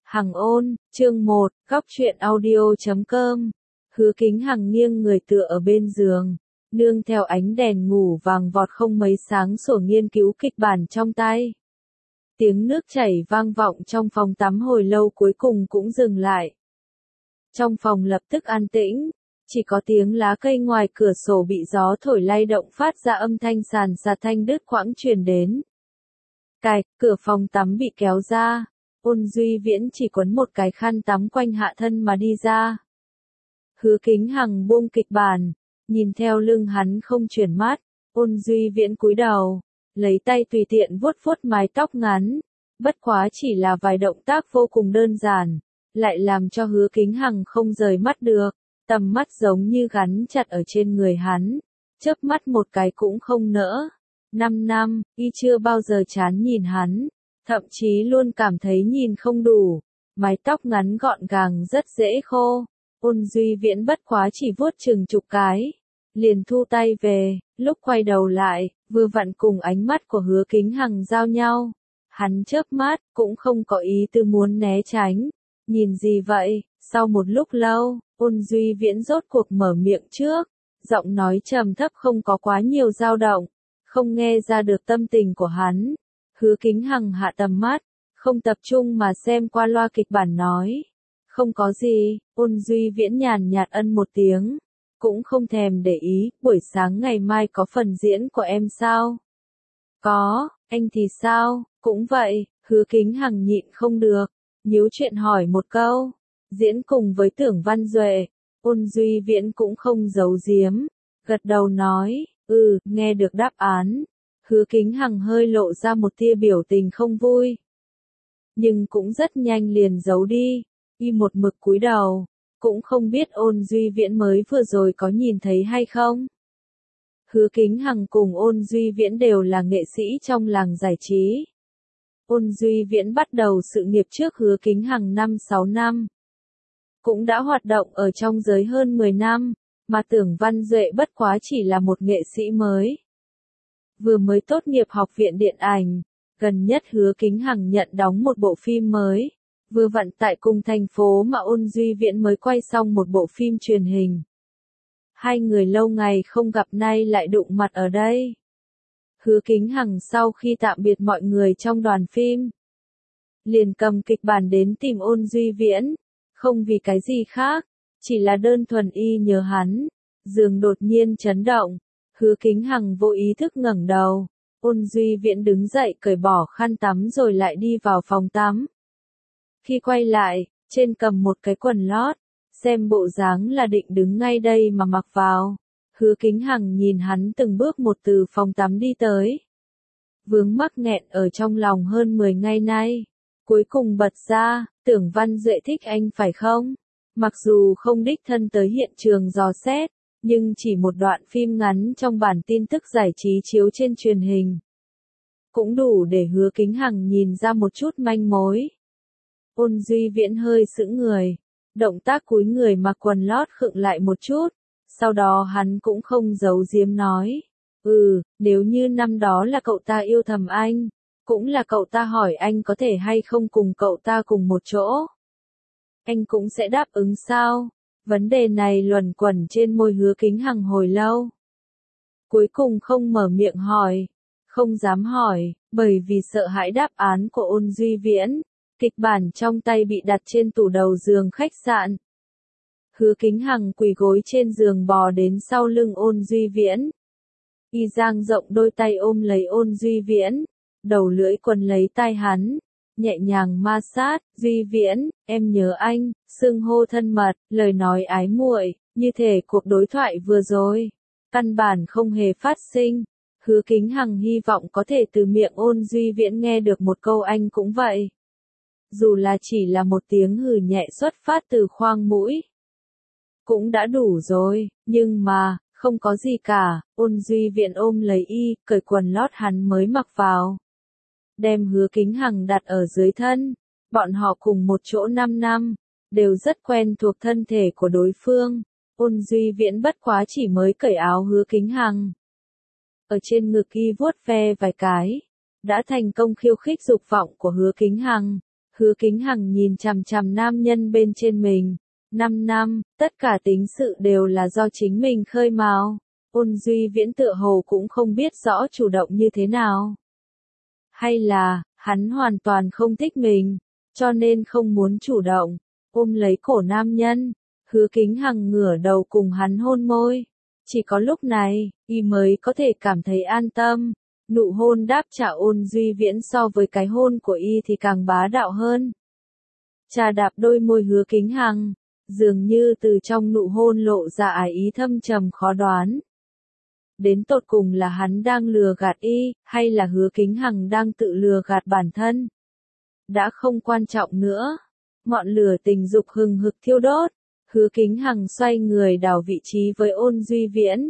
Hằng ôn, chương 1, góc truyện audio.com. Hứa Kính Hằng nghiêng người tựa ở bên giường, nương theo ánh đèn ngủ vàng vọt không mấy sáng sủa nghiên cứu kịch bản trong tay. Tiếng nước chảy vang vọng trong phòng tắm hồi lâu cuối cùng cũng dừng lại. Trong phòng lập tức an tĩnh, chỉ có tiếng lá cây ngoài cửa sổ bị gió thổi lay động phát ra âm thanh sàn sạt thanh đứt quãng truyền đến. Cạch, cửa phòng tắm bị kéo ra. Ôn Duy Viễn chỉ quấn một cái khăn tắm quanh hạ thân mà đi ra. Hứa Kính Hằng buông kịch bản, nhìn theo lưng hắn không chuyển mắt, Ôn Duy Viễn cúi đầu, lấy tay tùy tiện vuốt vuốt mái tóc ngắn, bất quá chỉ là vài động tác vô cùng đơn giản, lại làm cho Hứa Kính Hằng không rời mắt được, tầm mắt giống như gắn chặt ở trên người hắn, chớp mắt một cái cũng không nỡ. 5 năm, y chưa bao giờ chán nhìn hắn. Thậm chí luôn cảm thấy nhìn không đủ, mái tóc ngắn gọn gàng rất dễ khô. Ôn Duy Viễn bất quá chỉ vuốt chừng chục cái, liền thu tay về, lúc quay đầu lại, vừa vặn cùng ánh mắt của Hứa Kính Hằng giao nhau. Hắn chớp mắt, cũng không có ý tư muốn né tránh. Nhìn gì vậy? Sau một lúc lâu, Ôn Duy Viễn rốt cuộc mở miệng trước, giọng nói trầm thấp không có quá nhiều dao động, không nghe ra được tâm tình của hắn. Hứa Kính Hằng hạ tầm mắt, không tập trung mà xem qua loa kịch bản nói. Không có gì, Ôn Duy Viễn nhàn nhạt ân một tiếng. Cũng không thèm để ý, buổi sáng ngày mai có phần diễn của em sao? Có, anh thì sao? Cũng vậy, Hứa Kính Hằng nhịn không được, nhíu chuyện hỏi một câu. Diễn cùng với Tưởng Văn Duệ, Ôn Duy Viễn cũng không giấu giếm, gật đầu nói, nghe được đáp án. Hứa Kính Hằng hơi lộ ra một tia biểu tình không vui. Nhưng cũng rất nhanh liền giấu đi, y một mực cúi đầu, cũng không biết Ôn Duy Viễn mới vừa rồi có nhìn thấy hay không. Hứa Kính Hằng cùng Ôn Duy Viễn đều là nghệ sĩ trong làng giải trí. Ôn Duy Viễn bắt đầu sự nghiệp trước Hứa Kính Hằng 5-6 năm. Cũng đã hoạt động ở trong giới hơn 10 năm, mà Tưởng Văn Duệ bất quá chỉ là một nghệ sĩ mới. Vừa mới tốt nghiệp học viện điện ảnh, gần nhất Hứa Kính Hằng nhận đóng một bộ phim mới, vừa vặn tại cùng thành phố mà Ôn Duy Viễn mới quay xong một bộ phim truyền hình. Hai người lâu ngày không gặp nay lại đụng mặt ở đây. Hứa Kính Hằng sau khi tạm biệt mọi người trong đoàn phim, liền cầm kịch bản đến tìm Ôn Duy Viễn, không vì cái gì khác, chỉ là đơn thuần y nhớ hắn. Giường đột nhiên chấn động. Hứa Kính Hằng vô ý thức ngẩng đầu, Ôn Duy Viễn đứng dậy cởi bỏ khăn tắm rồi lại đi vào phòng tắm. Khi quay lại, trên cầm một cái quần lót, xem bộ dáng là định đứng ngay đây mà mặc vào. Hứa Kính Hằng nhìn hắn từng bước một từ phòng tắm đi tới. Vướng mắc nghẹn ở trong lòng hơn 10 ngày nay, cuối cùng bật ra, Tưởng Văn Duệ thích anh phải không? Mặc dù không đích thân tới hiện trường dò xét, nhưng chỉ một đoạn phim ngắn trong bản tin tức giải trí chiếu trên truyền hình, cũng đủ để Hứa Kính Hằng nhìn ra một chút manh mối. Ôn Duy Viễn hơi sững người, động tác cúi người mặc quần lót khựng lại một chút, sau đó hắn cũng không giấu giếm nói, nếu như năm đó là cậu ta yêu thầm anh, cũng là cậu ta hỏi anh có thể hay không cùng cậu ta cùng một chỗ, anh cũng sẽ đáp ứng sao? Vấn đề này luẩn quẩn trên môi Hứa Kính Hằng hồi lâu. Cuối cùng không mở miệng hỏi, không dám hỏi, bởi vì sợ hãi đáp án của Ôn Duy Viễn. Kịch bản trong tay bị đặt trên tủ đầu giường khách sạn. Hứa Kính Hằng quỳ gối trên giường bò đến sau lưng Ôn Duy Viễn. Y dang rộng đôi tay ôm lấy Ôn Duy Viễn, đầu lưỡi quấn lấy tai hắn, nhẹ nhàng ma sát. Duy Viễn, em nhớ anh, xưng hô thân mật, lời nói ái muội, như thể cuộc đối thoại vừa rồi căn bản không hề phát sinh. Hứa Kính Hằng hy vọng có thể từ miệng Ôn Duy Viễn nghe được một câu anh cũng vậy. Dù là chỉ là một tiếng hừ nhẹ xuất phát từ khoang mũi, cũng đã đủ rồi, nhưng mà, không có gì cả. Ôn Duy Viễn ôm lấy y, cởi quần lót hắn mới mặc vào, đem Hứa Kính Hằng đặt ở dưới thân. Bọn họ cùng một chỗ 5 năm, đều rất quen thuộc thân thể của đối phương. Ôn Duy Viễn bất quá chỉ mới cởi áo Hứa Kính Hằng, ở trên ngực y vuốt ve vài cái, đã thành công khiêu khích dục vọng của Hứa Kính Hằng. Hứa Kính Hằng nhìn chằm chằm nam nhân bên trên mình. 5 năm, tất cả tính sự đều là do chính mình khơi mào. Ôn Duy Viễn tựa hồ cũng không biết rõ chủ động như thế nào. Hay là, hắn hoàn toàn không thích mình, cho nên không muốn chủ động. Ôm lấy cổ nam nhân, Hứa Kính Hằng ngửa đầu cùng hắn hôn môi. Chỉ có lúc này, y mới có thể cảm thấy an tâm. Nụ hôn đáp trả Ôn Duy Viễn so với cái hôn của y thì càng bá đạo hơn. Trà đạp đôi môi Hứa Kính Hằng, dường như từ trong nụ hôn lộ ra ái ý thâm trầm khó đoán. Đến tột cùng là hắn đang lừa gạt y, hay là Hứa Kính Hằng đang tự lừa gạt bản thân? Đã không quan trọng nữa. Ngọn lửa tình dục hừng hực thiêu đốt. Hứa Kính Hằng xoay người đảo vị trí với Ôn Duy Viễn.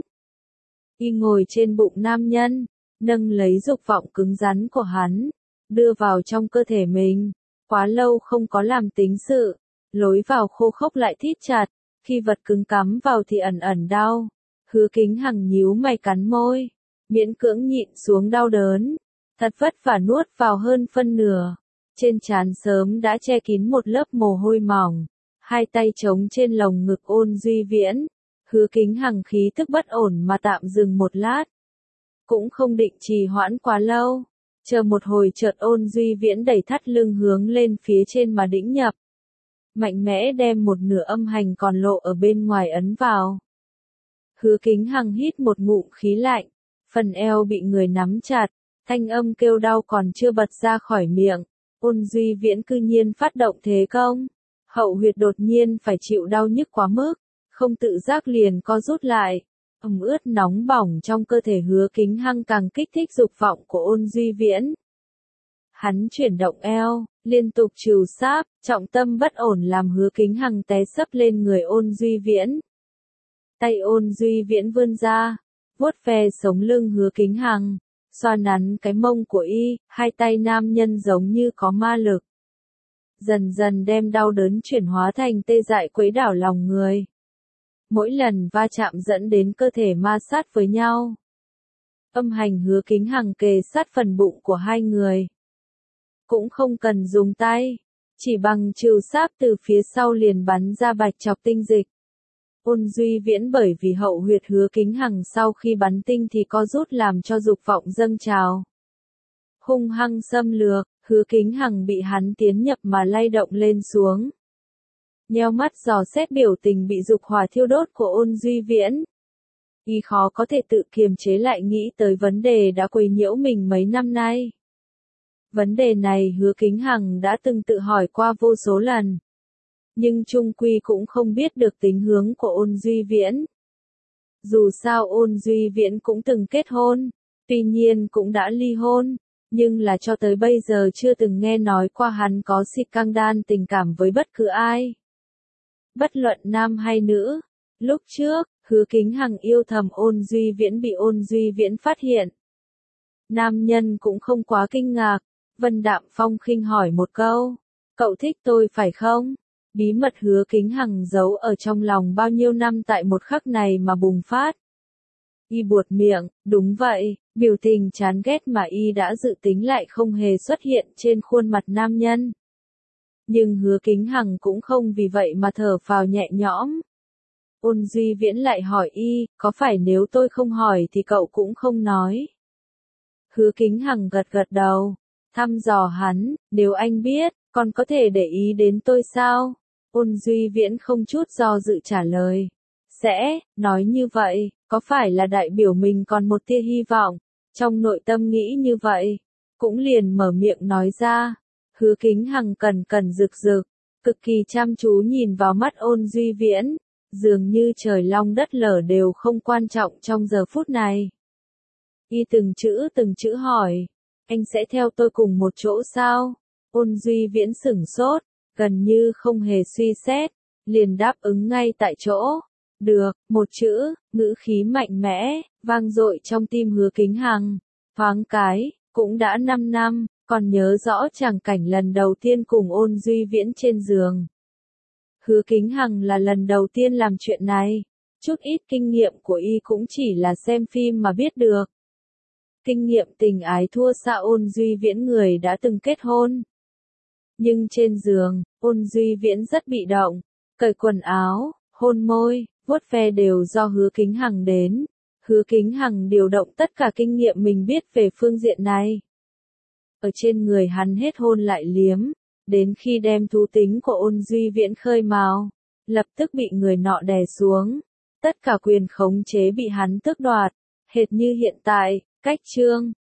Y ngồi trên bụng nam nhân, nâng lấy dục vọng cứng rắn của hắn, đưa vào trong cơ thể mình. Quá lâu không có làm tính sự, lối vào khô khốc lại thít chặt, khi vật cứng cắm vào thì ẩn ẩn đau. Hứa Kính Hằng nhíu mày cắn môi, miễn cưỡng nhịn xuống đau đớn, thật vất vả nuốt vào hơn phân nửa. Trên trán sớm đã che kín một lớp mồ hôi mỏng, hai tay chống trên lồng ngực Ôn Duy Viễn. Hứa Kính Hằng khí tức bất ổn mà tạm dừng một lát. Cũng không định trì hoãn quá lâu, chờ một hồi chợt Ôn Duy Viễn đẩy thắt lưng hướng lên phía trên mà đĩnh nhập. Mạnh mẽ đem một nửa âm hành còn lộ ở bên ngoài ấn vào. Hứa Kính Hằng hít một ngụm khí lạnh, phần eo bị người nắm chặt, thanh âm kêu đau còn chưa bật ra khỏi miệng. Ôn Duy Viễn cư nhiên phát động thế công, hậu huyệt đột nhiên phải chịu đau nhức quá mức, không tự giác liền co rút lại. Ướt nóng bỏng trong cơ thể Hứa Kính Hằng càng kích thích dục vọng của Ôn Duy Viễn. Hắn chuyển động eo, liên tục trừ sáp, trọng tâm bất ổn làm Hứa Kính Hằng té sấp lên người Ôn Duy Viễn. Tay Ôn Duy Viễn vươn ra, vuốt ve sống lưng Hứa Kính Hằng, xoa nắn cái mông của y, hai tay nam nhân giống như có ma lực. Dần dần đem đau đớn chuyển hóa thành tê dại quấy đảo lòng người. Mỗi lần va chạm dẫn đến cơ thể ma sát với nhau. Âm hành Hứa Kính Hằng kề sát phần bụng của hai người. Cũng không cần dùng tay, chỉ bằng trừ sáp từ phía sau liền bắn ra bạch chọc tinh dịch. Ôn Duy Viễn bởi vì hậu huyệt Hứa Kính Hằng sau khi bắn tinh thì co rút làm cho dục vọng dâng trào. Hung hăng xâm lược, Hứa Kính Hằng bị hắn tiến nhập mà lay động lên xuống. Nheo mắt dò xét biểu tình bị dục hỏa thiêu đốt của Ôn Duy Viễn. Y khó có thể tự kiềm chế lại nghĩ tới vấn đề đã quấy nhiễu mình mấy năm nay. Vấn đề này Hứa Kính Hằng đã từng tự hỏi qua vô số lần. Nhưng chung quy cũng không biết được tính hướng của Ôn Duy Viễn. Dù sao Ôn Duy Viễn cũng từng kết hôn, tuy nhiên cũng đã ly hôn, nhưng là cho tới bây giờ chưa từng nghe nói qua hắn có xịt căng đan tình cảm với bất cứ ai. Bất luận nam hay nữ, lúc trước, Hứa Kính Hằng yêu thầm Ôn Duy Viễn bị Ôn Duy Viễn phát hiện. Nam nhân cũng không quá kinh ngạc, Vân đạm phong khinh hỏi một câu, cậu thích tôi phải không? Bí mật Hứa Kính Hằng giấu ở trong lòng bao nhiêu năm tại một khắc này mà bùng phát. Y buột miệng, đúng vậy, biểu tình chán ghét mà y đã dự tính lại không hề xuất hiện trên khuôn mặt nam nhân. Nhưng Hứa Kính Hằng cũng không vì vậy mà thở phào nhẹ nhõm. Ôn Duy Viễn lại hỏi y, có phải nếu tôi không hỏi thì cậu cũng không nói? Hứa Kính Hằng gật gật đầu, thăm dò hắn, nếu anh biết, còn có thể để ý đến tôi sao? Ôn Duy Viễn không chút do dự trả lời. Sẽ, nói như vậy, có phải là đại biểu mình còn một tia hy vọng? Trong nội tâm nghĩ như vậy, cũng liền mở miệng nói ra. Hứa Kính Hằng cẩn cẩn rực rực, cực kỳ chăm chú nhìn vào mắt Ôn Duy Viễn, dường như trời long đất lở đều không quan trọng trong giờ phút này. Y từng chữ hỏi, anh sẽ theo tôi cùng một chỗ sao? Ôn Duy Viễn sửng sốt, gần như không hề suy xét, liền đáp ứng ngay tại chỗ. Được, một chữ, ngữ khí mạnh mẽ, vang dội trong tim Hứa Kính Hằng. Thoáng cái, cũng đã 5 năm, còn nhớ rõ tràng cảnh lần đầu tiên cùng Ôn Duy Viễn trên giường. Hứa Kính Hằng là lần đầu tiên làm chuyện này, chút ít kinh nghiệm của y cũng chỉ là xem phim mà biết được. Kinh nghiệm tình ái thua xa Ôn Duy Viễn người đã từng kết hôn. Nhưng trên giường, Ôn Duy Viễn rất bị động, cởi quần áo, hôn môi, vuốt ve đều do Hứa Kính Hằng đến. Hứa Kính Hằng điều động tất cả kinh nghiệm mình biết về phương diện này. Ở trên người hắn hết hôn lại liếm, đến khi đem thú tính của Ôn Duy Viễn khơi mào, lập tức bị người nọ đè xuống. Tất cả quyền khống chế bị hắn tước đoạt, hệt như hiện tại, cách chương